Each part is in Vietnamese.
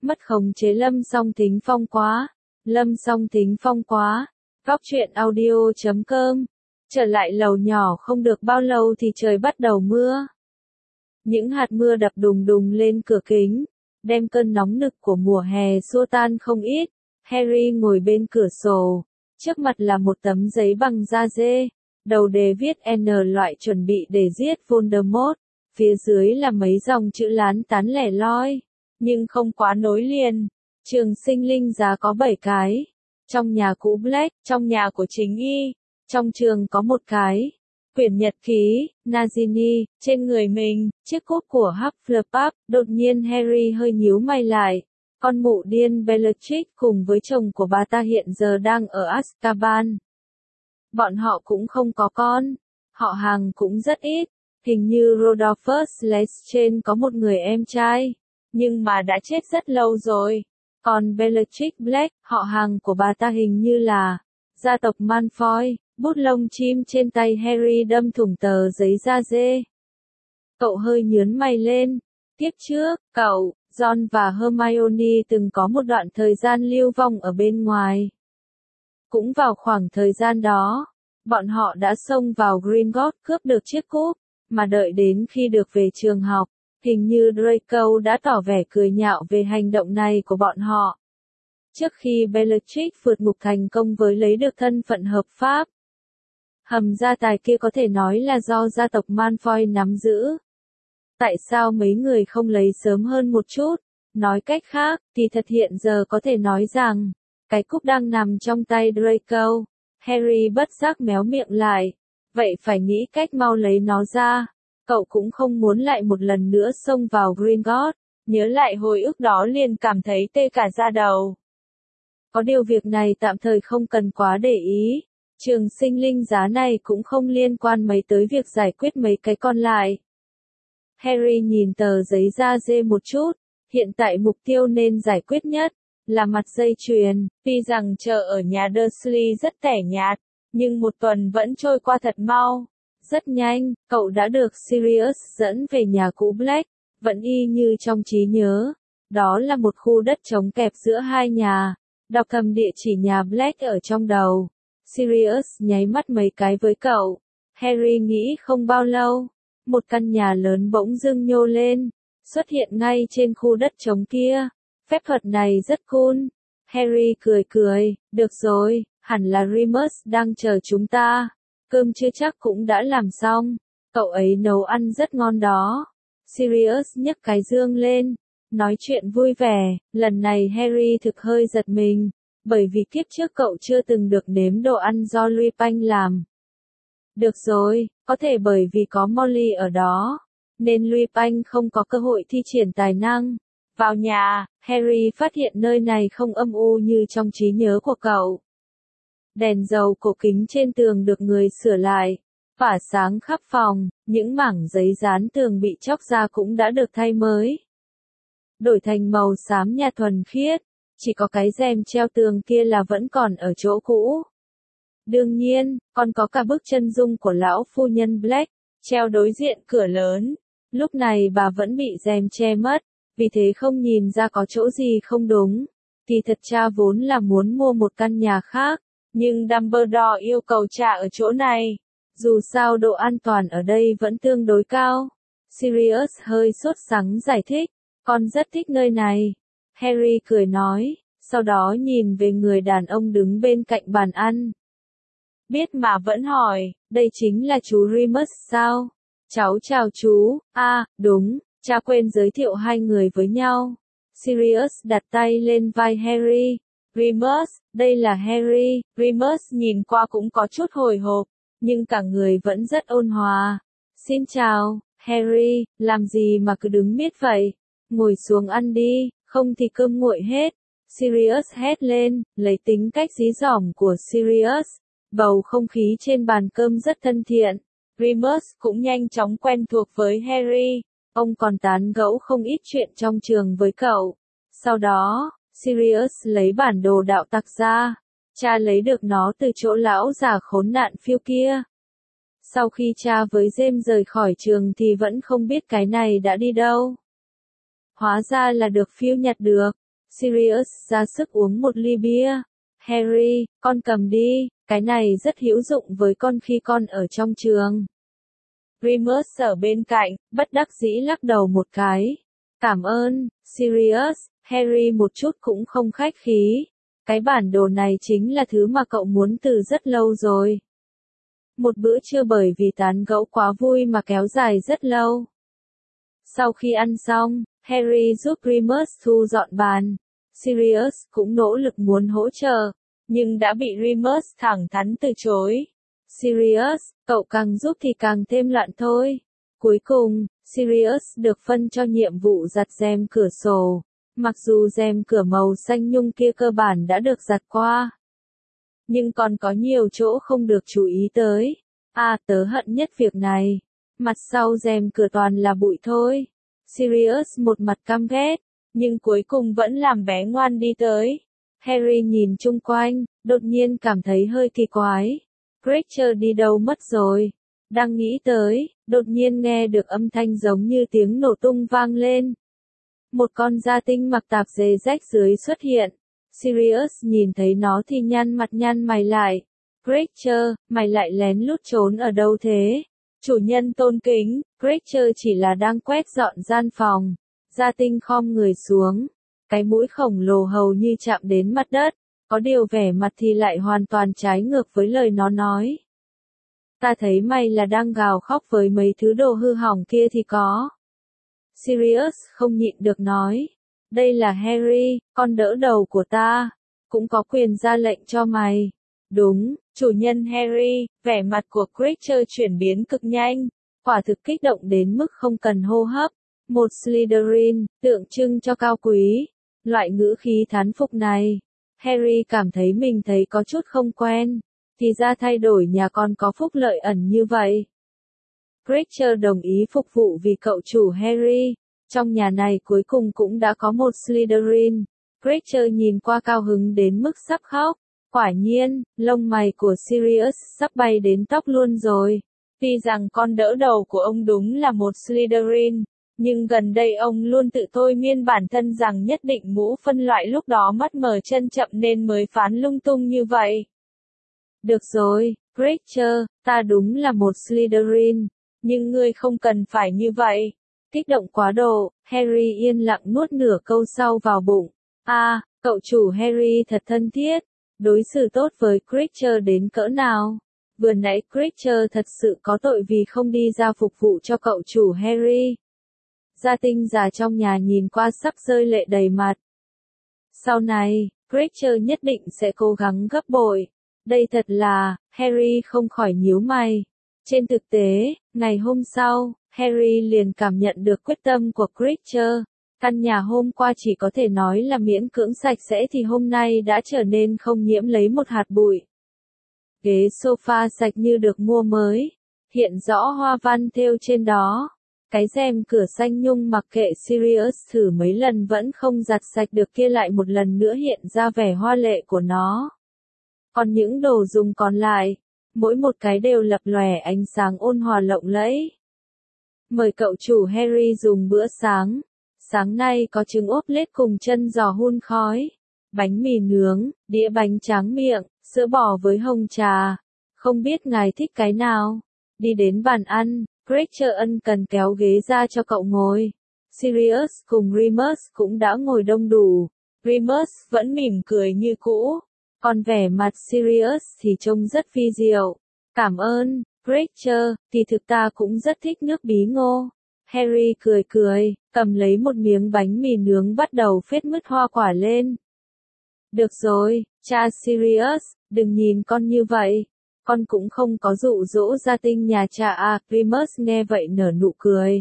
Mất khống chế Lâm Song Thính Phong quá. Lâm Song Thính Phong quá. Góc truyện audio.com. Trở lại lầu nhỏ không được bao lâu thì trời bắt đầu mưa. Những hạt mưa đập đùng đùng lên cửa kính, đem cơn nóng nực của mùa hè xua tan không ít. Harry ngồi bên cửa sổ, trước mặt là một tấm giấy bằng da dê, đầu đề viết N loại chuẩn bị để giết Voldemort, phía dưới là mấy dòng chữ lán tán lẻ loi, nhưng không quá nối liền. Trường sinh linh giá có 7 cái. Trong nhà cũ Black, trong nhà của chính y, trong trường có 1 cái. Quyển nhật ký, Nagini, trên người mình, chiếc cúp của Hufflepuff. Đột nhiên Harry hơi nhíu mày lại. Con mụ điên Bellatrix cùng với chồng của bà ta hiện giờ đang ở Azkaban. Bọn họ cũng không có con, họ hàng cũng rất ít. Hình như Rodolphus Lestrange có một người em trai, nhưng mà đã chết rất lâu rồi. Còn Bellatrix Black, họ hàng của bà ta hình như là gia tộc Malfoy. Bút lông chim trên tay Harry đâm thủng tờ giấy da dê. Cậu hơi nhướng mày lên. Tiếp trước, cậu, Ron và Hermione từng có một đoạn thời gian lưu vong ở bên ngoài. Cũng vào khoảng thời gian đó, bọn họ đã xông vào Gringotts cướp được chiếc cúp, mà đợi đến khi được về trường học, hình như Draco đã tỏ vẻ cười nhạo về hành động này của bọn họ. Trước khi Bellatrix vượt ngục thành công với lấy được thân phận hợp pháp, hầm gia tài kia có thể nói là do gia tộc Malfoy nắm giữ. Tại sao mấy người không lấy sớm hơn một chút? Nói cách khác, thì thật hiện giờ có thể nói rằng, cái cúp đang nằm trong tay Draco. Harry bất giác méo miệng lại. Vậy phải nghĩ cách mau lấy nó ra. Cậu cũng không muốn lại một lần nữa xông vào Gringotts. Nhớ lại hồi ức đó liền cảm thấy tê cả da đầu. Có điều việc này tạm thời không cần quá để ý. Trường sinh linh giá này cũng không liên quan mấy tới việc giải quyết mấy cái còn lại. Harry nhìn tờ giấy da dê một chút. Hiện tại mục tiêu nên giải quyết nhất là mặt dây chuyền. Tuy rằng chờ ở nhà Dursley rất tẻ nhạt, nhưng một tuần vẫn trôi qua thật mau. Rất nhanh, cậu đã được Sirius dẫn về nhà cũ Black, vẫn y như trong trí nhớ. Đó là một khu đất trống kẹp giữa hai nhà. Đọc thầm địa chỉ nhà Black ở trong đầu. Sirius nháy mắt mấy cái với cậu. Harry nghĩ không bao lâu, một căn nhà lớn bỗng dưng nhô lên, xuất hiện ngay trên khu đất trống kia. Phép thuật này rất cool. Harry cười cười, được rồi, hẳn là Remus đang chờ chúng ta. Cơm chưa chắc cũng đã làm xong, cậu ấy nấu ăn rất ngon đó. Sirius nhấc cái dương lên, nói chuyện vui vẻ. Lần này Harry thực hơi giật mình, bởi vì kiếp trước cậu chưa từng được nếm đồ ăn do Lupin làm. Được rồi, có thể bởi vì có Molly ở đó, nên Lupin không có cơ hội thi triển tài năng. Vào nhà, Harry phát hiện nơi này không âm u như trong trí nhớ của cậu. Đèn dầu cổ kính trên tường được người sửa lại, phả sáng khắp phòng, những mảng giấy dán tường bị chóc ra cũng đã được thay mới. Đổi thành màu xám nhạt thuần khiết, chỉ có cái rèm treo tường kia là vẫn còn ở chỗ cũ. Đương nhiên, còn có cả bức chân dung của lão phu nhân Black, treo đối diện cửa lớn. Lúc này bà vẫn bị rèm che mất, vì thế không nhìn ra có chỗ gì không đúng. Thì thật cha vốn là muốn mua một căn nhà khác, nhưng Dumbledore yêu cầu cha ở chỗ này. Dù sao độ an toàn ở đây vẫn tương đối cao. Sirius hơi sốt sắng giải thích, con rất thích nơi này. Harry cười nói, sau đó nhìn về người đàn ông đứng bên cạnh bàn ăn. Biết mà vẫn hỏi, đây chính là chú Remus sao? Cháu chào chú. Đúng, cha quên giới thiệu hai người với nhau. Sirius đặt tay lên vai Harry. Remus, đây là Harry. Remus nhìn qua cũng có chút hồi hộp, nhưng cả người vẫn rất ôn hòa. Xin chào, Harry, làm gì mà cứ đứng miết vậy? Ngồi xuống ăn đi, không thì cơm nguội hết. Sirius hét lên, lấy tính cách dí dỏm của Sirius. Bầu không khí trên bàn cơm rất thân thiện. Remus cũng nhanh chóng quen thuộc với Harry. Ông còn tán gẫu không ít chuyện trong trường với cậu. Sau đó, Sirius lấy bản đồ đạo tặc ra. Cha lấy được nó từ chỗ lão già khốn nạn phiêu kia. Sau khi cha với James rời khỏi trường thì vẫn không biết cái này đã đi đâu. Hóa ra là được phiêu nhặt được. Sirius ra sức uống một ly bia. Harry, con cầm đi, cái này rất hữu dụng với con khi con ở trong trường. Remus ở bên cạnh, bất đắc dĩ lắc đầu một cái. Cảm ơn, Sirius. Harry một chút cũng không khách khí. Cái bản đồ này chính là thứ mà cậu muốn từ rất lâu rồi. Một bữa trưa bởi vì tán gẫu quá vui mà kéo dài rất lâu. Sau khi ăn xong, Harry giúp Remus thu dọn bàn. Sirius cũng nỗ lực muốn hỗ trợ, nhưng đã bị Remus thẳng thắn từ chối. Sirius, cậu càng giúp thì càng thêm loạn thôi. Cuối cùng, Sirius được phân cho nhiệm vụ giặt rèm cửa sổ. Mặc dù rèm cửa màu xanh nhung kia cơ bản đã được giặt qua, nhưng còn có nhiều chỗ không được chú ý tới. Tớ hận nhất việc này. Mặt sau rèm cửa toàn là bụi thôi. Sirius một mặt căm ghét, nhưng cuối cùng vẫn làm bé ngoan đi tới. Harry nhìn chung quanh, đột nhiên cảm thấy hơi kỳ quái. Creature đi đâu mất rồi? Đang nghĩ tới, đột nhiên nghe được âm thanh giống như tiếng nổ tung vang lên. Một con gia tinh mặc tạp dề rách dưới xuất hiện. Sirius nhìn thấy nó thì nhăn mặt nhăn mày lại. Creature, mày lại lén lút trốn ở đâu thế? Chủ nhân tôn kính, Creature chỉ là đang quét dọn gian phòng. Gia tinh khom người xuống. Cái mũi khổng lồ hầu như chạm đến mặt đất. Có điều vẻ mặt thì lại hoàn toàn trái ngược với lời nó nói. Ta thấy mày là đang gào khóc với mấy thứ đồ hư hỏng kia thì có. Sirius không nhịn được nói. Đây là Harry, con đỡ đầu của ta. Cũng có quyền ra lệnh cho mày. Đúng, chủ nhân Harry, vẻ mặt của Creature chuyển biến cực nhanh. Quả thực kích động đến mức không cần hô hấp. Một Slytherin, tượng trưng cho cao quý. Loại ngữ khí thán phục này. Harry cảm thấy mình thấy có chút không quen. Thì ra thay đổi nhà con có phúc lợi ẩn như vậy. Creature đồng ý phục vụ vì cậu chủ Harry. Trong nhà này cuối cùng cũng đã có một Slytherin. Creature nhìn qua cao hứng đến mức sắp khóc. Quả nhiên, lông mày của Sirius sắp bay đến tóc luôn rồi. Tuy rằng con đỡ đầu của ông đúng là một Slytherin, nhưng gần đây ông luôn tự thôi miên bản thân rằng nhất định ngũ phân loại lúc đó mắt mờ chân chậm nên mới phán lung tung như vậy. Được rồi, Creature, ta đúng là một Slytherin, nhưng ngươi không cần phải như vậy. Kích động quá độ, Harry yên lặng nuốt nửa câu sau vào bụng. Cậu chủ Harry thật thân thiết, đối xử tốt với Creature đến cỡ nào. Vừa nãy Creature thật sự có tội vì không đi ra phục vụ cho cậu chủ Harry. Gia tinh già trong nhà nhìn qua sắp rơi lệ đầy mặt. Sau này, Creature nhất định sẽ cố gắng gấp bội. Đây thật là, Harry không khỏi nhíu mày. Trên thực tế, ngày hôm sau, Harry liền cảm nhận được quyết tâm của Creature. Căn nhà hôm qua chỉ có thể nói là miễn cưỡng sạch sẽ thì hôm nay đã trở nên không nhiễm lấy một hạt bụi. Ghế sofa sạch như được mua mới, hiện rõ hoa văn thêu trên đó. Cái rèm cửa xanh nhung mặc kệ Sirius thử mấy lần vẫn không giặt sạch được kia lại một lần nữa hiện ra vẻ hoa lệ của nó. Còn những đồ dùng còn lại, mỗi một cái đều lập lòe ánh sáng ôn hòa lộng lẫy. Mời cậu chủ Harry dùng bữa sáng. Sáng nay có trứng ốp lết cùng chân giò hun khói, bánh mì nướng, đĩa bánh tráng miệng, sữa bò với hồng trà. Không biết ngài thích cái nào? Đi đến bàn ăn, Creature ân cần kéo ghế ra cho cậu ngồi. Sirius cùng Remus cũng đã ngồi đông đủ. Remus vẫn mỉm cười như cũ, còn vẻ mặt Sirius thì trông rất phi diệu. Cảm ơn, Creature, thì thực ta cũng rất thích nước bí ngô. Harry cười cười, cầm lấy một miếng bánh mì nướng bắt đầu phết mứt hoa quả lên. Được rồi, cha Sirius, đừng nhìn con như vậy. Con cũng không có dụ dỗ gia tinh nhà cha Remus nghe vậy nở nụ cười.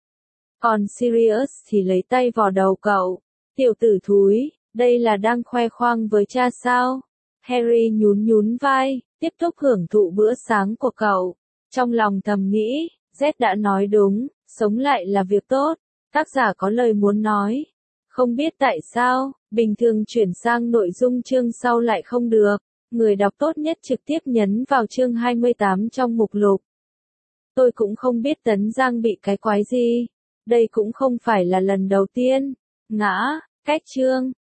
Còn Sirius thì lấy tay vò đầu cậu. Tiểu tử thúi, đây là đang khoe khoang với cha sao? Harry nhún nhún vai, tiếp tục hưởng thụ bữa sáng của cậu. Trong lòng thầm nghĩ, Z đã nói đúng, sống lại là việc tốt. Tác giả có lời muốn nói. Không biết tại sao, bình thường chuyển sang nội dung chương sau lại không được. Người đọc tốt nhất trực tiếp nhấn vào chương 28 trong mục lục. Tôi cũng không biết Tấn Giang bị cái quái gì. Đây cũng không phải là lần đầu tiên. Ngã, cách chương.